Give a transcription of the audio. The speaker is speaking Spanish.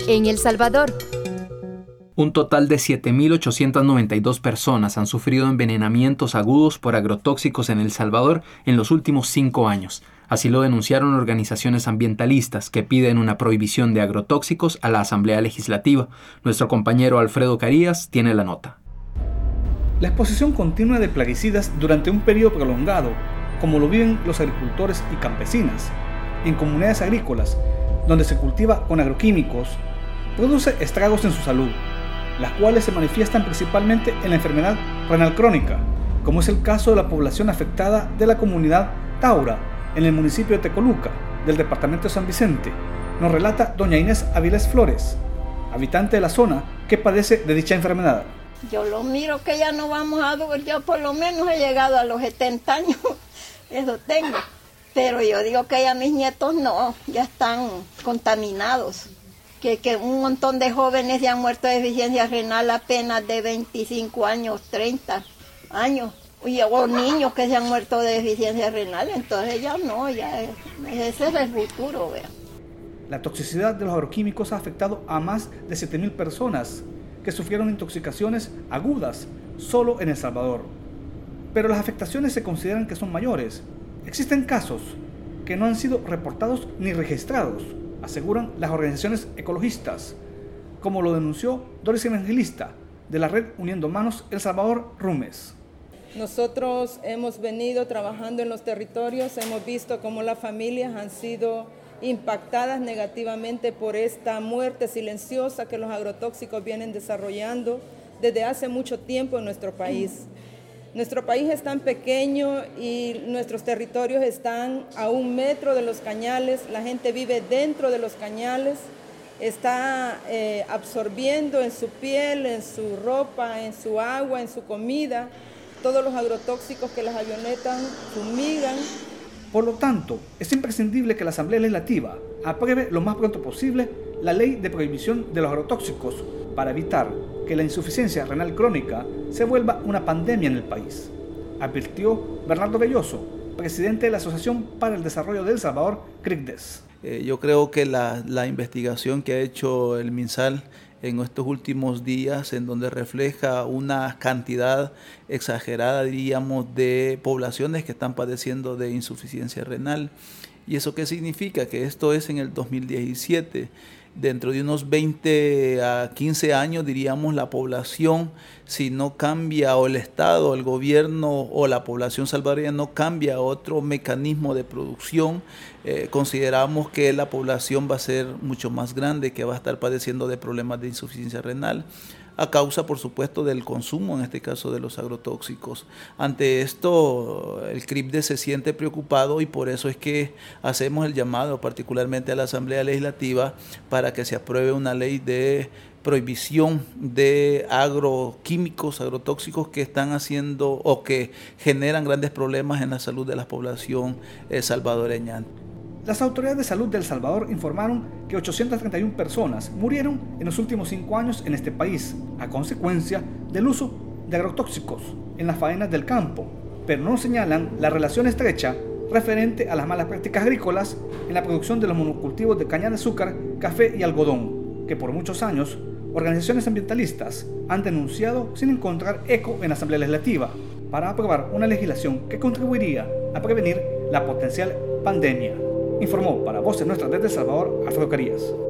en El Salvador. Un total de 7.892 personas han sufrido envenenamientos agudos por agrotóxicos en El Salvador en los últimos 5 años. Así lo denunciaron organizaciones ambientalistas que piden una prohibición de agrotóxicos a la Asamblea Legislativa. Nuestro compañero Alfredo Carías tiene la nota. La exposición continua de plaguicidas durante un periodo prolongado, como lo viven los agricultores y campesinas, en comunidades agrícolas, donde se cultiva con agroquímicos, produce estragos en su salud, las cuales se manifiestan principalmente en la enfermedad renal crónica, como es el caso de la población afectada de la comunidad Taura, en el municipio de Tecoluca, del departamento de San Vicente, nos relata doña Inés Avilés Flores, habitante de la zona que padece de dicha enfermedad. Yo lo miro que ya no vamos a durar, yo por lo menos he llegado a los 70 años, eso tengo, pero yo digo que ya mis nietos no, ya están contaminados. Que un montón de jóvenes ya han muerto de deficiencia renal apenas de 25 años, 30 años, o niños que se han muerto de deficiencia renal, entonces ya no, ya ese es el futuro. ¿Vea? La toxicidad de los agroquímicos ha afectado a más de 7.000 personas que sufrieron intoxicaciones agudas solo en El Salvador. Pero las afectaciones se consideran que son mayores. Existen casos que no han sido reportados ni registrados, aseguran las organizaciones ecologistas, como lo denunció Doris Evangelista, de la red Uniendo Manos El Salvador Rumes. Nosotros hemos venido trabajando en los territorios, hemos visto cómo las familias han sido impactadas negativamente por esta muerte silenciosa que los agrotóxicos vienen desarrollando desde hace mucho tiempo en nuestro país. Nuestro país es tan pequeño y nuestros territorios están a 1 metro de los cañales, la gente vive dentro de los cañales, está absorbiendo en su piel, en su ropa, en su agua, en su comida, todos los agrotóxicos que las avionetas fumigan. Por lo tanto, es imprescindible que la Asamblea Legislativa apruebe lo más pronto posible la ley de prohibición de los agrotóxicos para evitar que la insuficiencia renal crónica se vuelva una pandemia en el país, advirtió Bernardo Belloso, presidente de la Asociación para el Desarrollo de El Salvador, CRICDES. Yo creo que la investigación que ha hecho el MinSal en estos últimos días, en donde refleja una cantidad exagerada, diríamos, de poblaciones que están padeciendo de insuficiencia renal. ¿Y eso qué significa? Que esto es en el 2017. Dentro de unos 20 a 15 años, diríamos, la población, si no cambia, o el Estado, el gobierno o la población salvadoreña no cambia otro mecanismo de producción, consideramos que la población va a ser mucho más grande, que va a estar padeciendo de problemas de insuficiencia renal, a causa, por supuesto, del consumo, en este caso de los agrotóxicos. Ante esto, el CRICDES se siente preocupado y por eso es que hacemos el llamado, particularmente a la Asamblea Legislativa, para que se apruebe una ley de prohibición de agroquímicos, agrotóxicos que están haciendo o que generan grandes problemas en la salud de la población salvadoreña. Las autoridades de salud de El Salvador informaron que 831 personas murieron en los últimos 5 años en este país a consecuencia del uso de agrotóxicos en las faenas del campo, pero no señalan la relación estrecha referente a las malas prácticas agrícolas en la producción de los monocultivos de caña de azúcar, café y algodón, que por muchos años organizaciones ambientalistas han denunciado sin encontrar eco en la Asamblea Legislativa para aprobar una legislación que contribuiría a prevenir la potencial pandemia. Informó para Voces Nuestras desde El Salvador, Alfredo Carías.